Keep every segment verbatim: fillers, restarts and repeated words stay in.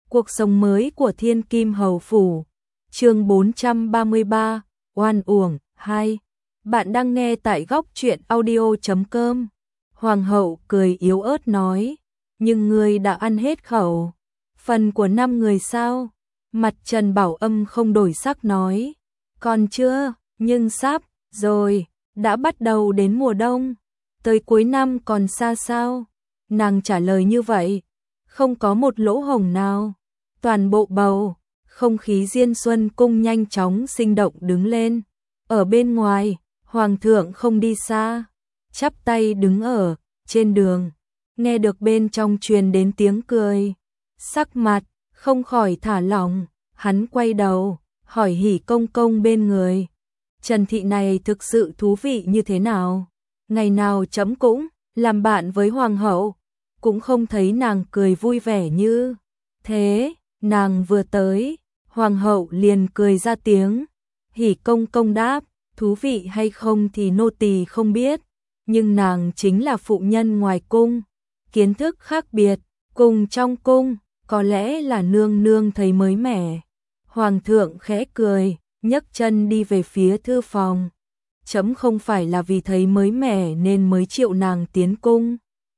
Cuộc sống mới của Thiên Kim Hầu Phủ. Chương bốn trăm ba mươi ba, oan uổng hai. Bạn đang nghe tại góc truyện audio chấm com. Hoàng hậu cười yếu ớt nói, nhưng ngươi đã ăn hết khẩu phần của năm người sao? Mặt Trần Bảo Âm không đổi sắc nói, còn chưa, nhưng sắp rồi, đã bắt đầu đến mùa đông, tới cuối năm còn xa sao? Nàng trả lời như vậy, không có một lỗ hổng nào. Toàn bộ bầu không khí Diên Xuân cung nhanh chóng sinh động đứng lên. Ở bên ngoài, hoàng thượng không đi xa, chắp tay đứng ở trên đường, nghe được bên trong truyền đến tiếng cười, sắc mặt không khỏi thả lỏng, hắn quay đầu, hỏi Hỉ công công bên người, Trần thị này thực sự thú vị như thế nào? Ngày nào chấm cũng làm bạn với hoàng hậu, cũng không thấy nàng cười vui vẻ như thế. Nàng vừa tới, hoàng hậu liền cười ra tiếng. Hỉ công công đáp, thú vị hay không thì nô tỳ không biết, nhưng nàng chính là phụ nhân ngoài cung, kiến thức khác biệt, cùng trong cung, có lẽ là nương nương thấy mới mẻ. Hoàng thượng khẽ cười, nhấc chân đi về phía thư phòng. Chấm không phải là vì thấy mới mẻ nên mới triệu nàng tiến cung.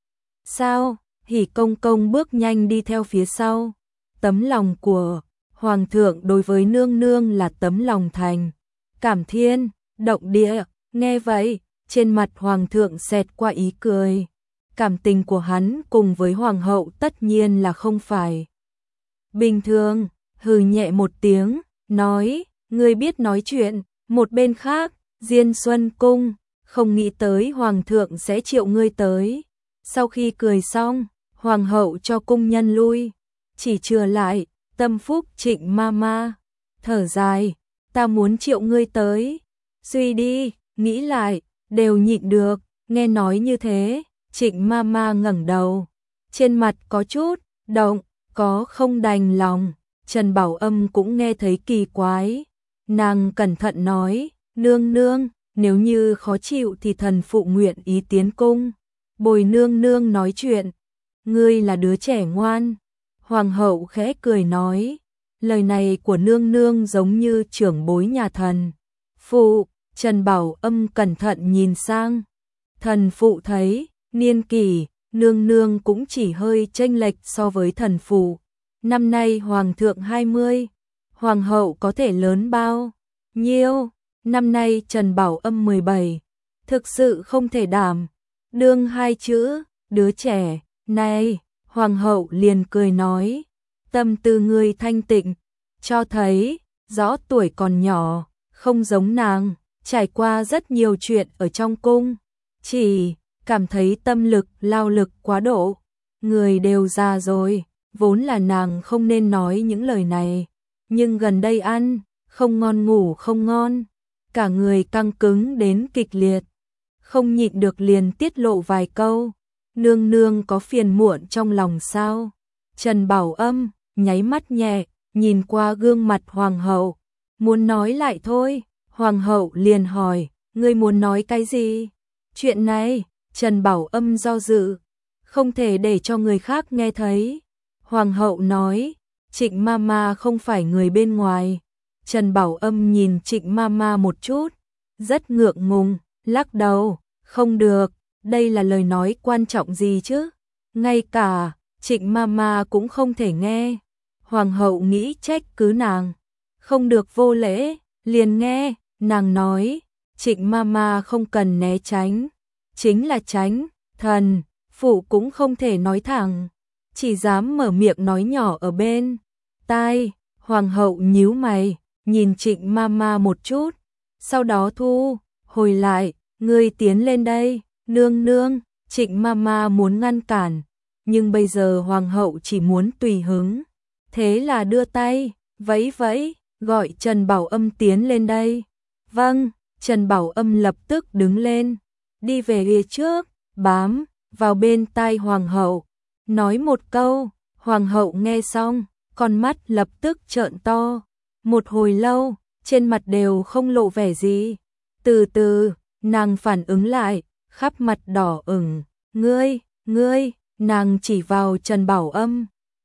Sao? Hỉ công công bước nhanh đi theo phía sau. Tấm lòng của hoàng thượng đối với nương nương là tấm lòng thành cảm thiên, động địa. Nghe vậy, trên mặt hoàng thượng xẹt qua ý cười. Cảm tình của hắn cùng với hoàng hậu tất nhiên là không phải bình thường. Hừ nhẹ một tiếng, nói, ngươi biết nói chuyện. Một bên khác, Diên Xuân cung, không nghĩ tới hoàng thượng sẽ triệu ngươi tới. Sau khi cười xong, hoàng hậu cho cung nhân lui, chỉ chừa lại Tâm Phúc Trịnh Mama, thở dài, ta muốn triệu ngươi tới. Suy đi, nghĩ lại, đều nhịn được. Nghe nói như thế, Trịnh Mama ngẩng đầu, trên mặt có chút động, có không đành lòng. Trần Bảo Âm cũng nghe thấy kỳ quái, nàng cẩn thận nói, nương nương, nếu như khó chịu thì thần phụ nguyện ý tiến cung, bồi nương nương nói chuyện. Ngươi là đứa trẻ ngoan. Hoàng hậu khẽ cười nói, lời này của nương nương giống như trưởng bối nhà thần phụ. Trần Bảo Âm cẩn thận nhìn sang, thần phụ thấy niên kỷ nương nương cũng chỉ hơi chênh lệch so với thần phụ. Năm nay hoàng thượng hai mươi, hoàng hậu có thể lớn bao nhiêu? Năm nay Trần Bảo Âm mười bảy, thực sự không thể đảm đương hai chữ đứa trẻ này. Hoàng hậu liền cười nói, tâm tư ngươi thanh tịnh, cho thấy rõ tuổi còn nhỏ, không giống nàng, trải qua rất nhiều chuyện ở trong cung, chỉ cảm thấy tâm lực lao lực quá độ. Người đều già rồi, vốn là nàng không nên nói những lời này, nhưng gần đây ăn không ngon ngủ không ngon, cả người căng cứng đến kịch liệt, không nhịn được liền tiết lộ vài câu. Nương nương có phiền muộn trong lòng sao? Trần Bảo Âm nháy mắt nhẹ, nhìn qua gương mặt hoàng hậu, muốn nói lại thôi. Hoàng hậu liền hỏi, ngươi muốn nói cái gì? Chuyện này, Trần Bảo Âm do dự, không thể để cho người khác nghe thấy. Hoàng hậu nói, Trịnh Mama không phải người bên ngoài. Trần Bảo Âm nhìn Trịnh Mama một chút, rất ngượng ngùng, lắc đầu, không được. Đây là lời nói quan trọng gì chứ? Ngay cả Trịnh Mama cũng không thể nghe. Hoàng hậu nghĩ trách cứ nàng, không được vô lễ, liền nghe. Nàng nói, Trịnh Mama không cần né tránh, chính là tránh. Thần phụ cũng không thể nói thẳng, chỉ dám mở miệng nói nhỏ ở bên tai. Hoàng hậu nhíu mày, nhìn Trịnh Mama một chút, sau đó thu hồi lại, ngươi tiến lên đây. Nương nương, Trịnh Mama muốn ngăn cản, nhưng bây giờ hoàng hậu chỉ muốn tùy hứng, thế là đưa tay, vẫy vẫy, gọi Trần Bảo Âm tiến lên đây. Vâng. Trần Bảo Âm lập tức đứng lên, đi về phía trước, bám vào bên tai hoàng hậu, nói một câu. Hoàng hậu nghe xong, con mắt lập tức trợn to, một hồi lâu, trên mặt đều không lộ vẻ gì. Từ từ, nàng phản ứng lại, khắp mặt đỏ ửng, ngươi, ngươi, nàng chỉ vào Trần Bảo Âm,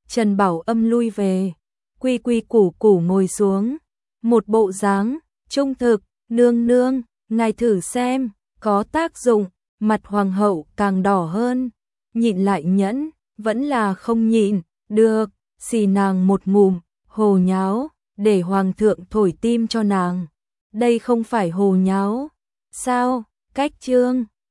Trần Bảo Âm lui về, quy quy củ củ ngồi xuống, một bộ dáng trung thực, nương nương, ngài thử xem, có tác dụng, mặt hoàng hậu càng đỏ hơn, nhịn lại nhẫn, vẫn là không nhịn, được, xì nàng một ngụm, hồ nháo, để hoàng thượng thổi tim cho nàng. Đây không phải hồ nháo, sao, cách chương